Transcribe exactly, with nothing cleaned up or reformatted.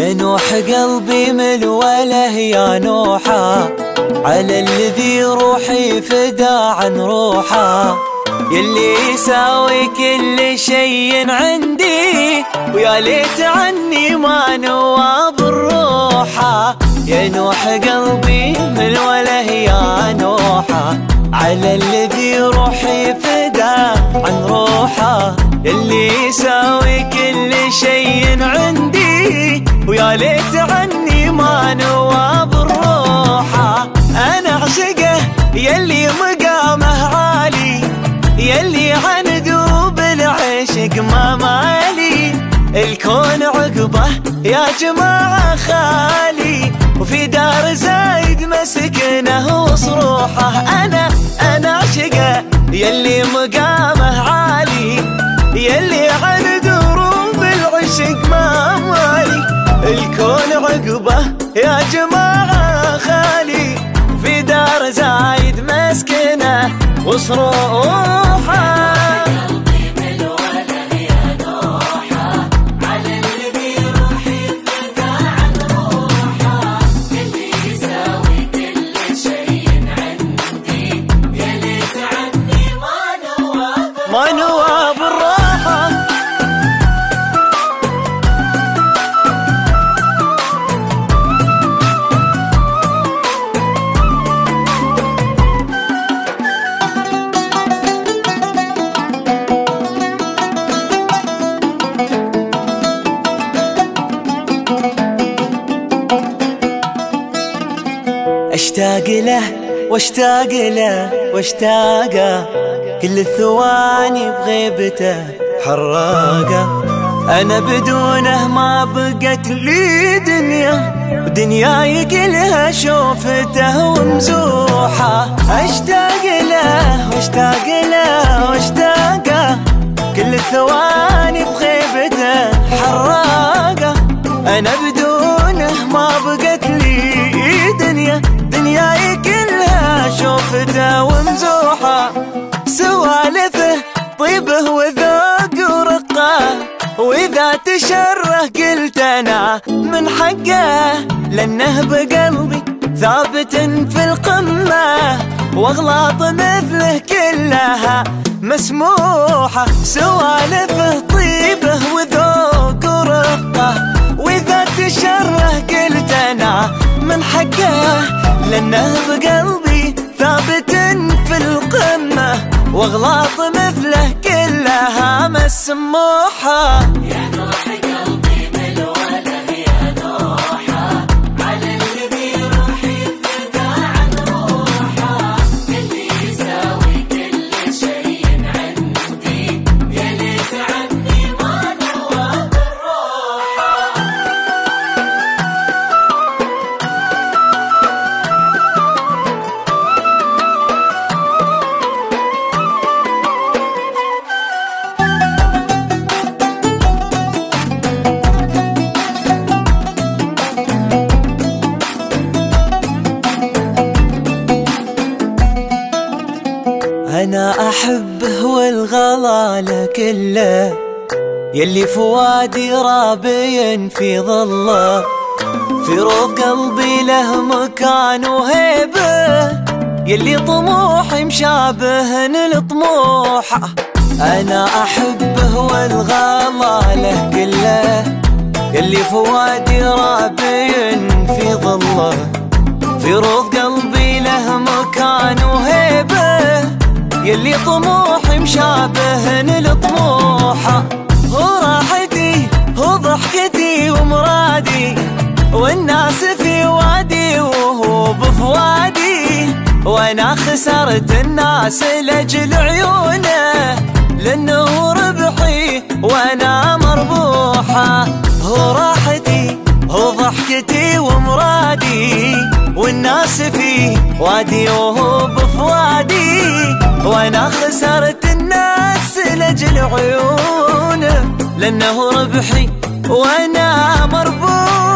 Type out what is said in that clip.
يا نوح قلبي من وله يا نوحا، على الذي روحي فدا عن روحا، يلي يساوي كل شيء عندي، ويا ليت عني ما نواب الروحا. يا نوح قلبي من وله يا نوحا، على الذي روحي فدا عن روحا، يلي يساوي كل شيء عندي، ويا ليت عني ما نواب الروحا. انا اعشقه يلي مقامه عالي، يلي عنده بالعشق ما مالي، الكون عقبه يا جماعه خالي، وفي دار زايد مسكنه وصروحه. انا انا اعشقه يلي مقامه عالي، يلي عنده بالعشق ما مالي، الكون عقبه يا جماعه خالي، في دار زايد مسكنه وصروحه. ما نواب الراحة. اشتاق له واشتاق له واشتاقه، كل الثواني بغيبته حراقه، انا بدونه ما بقت لي دنيا، ودنياي كلها شوفته ومزوحه. اشتاق له واشتاق له واشتاقه، كل الثواني بغيبته حراقه، انا بدونه ما بقت لي دنيا، دنياي كلها شوفته ومزوحه. سوالفه طيبه وذوق ورقه، واذا تشره قلت انا من حقه، لانه بقلبي ثابت في القمه، واغلاط مثله كلها مسموحه. سوالفه طيبه وذوق ورقه، واذا تشره قلت انا من حقه، لانه بقلبي ثابت في القمه، واغلاط مثله كلها مسموحه. يا نوح قلبي من وله يا نوحا، على الذي روحي فدا عن روحا، اللي يساوي كل شيء عندي، يا ليت عني ما نواب الروحا. أنا أحبه والغلا كله، يلي فوادي رابين في ظله، في روض قلبي له مكان وهيبة، يلي طموحي مشابه لطموحه. أنا أحبه والغلا كله، يلي فوادي رابين في ظله، في روض قلبي له مكان وهيبة، يلي طموحي مشابه لطموحه. هو راحتي هو ضحكتي ومرادي، والناس في وادي وهو بفوادي، وانا خسرت الناس لاجل عيونه، لانه ربحي وانا مربوحه. هو راحتي هو ضحكتي ومرادي، والناس في وادي وهو بفوادي، وانا خسرت الناس لاجل عيونه، لانه ربحي وانا مربوح.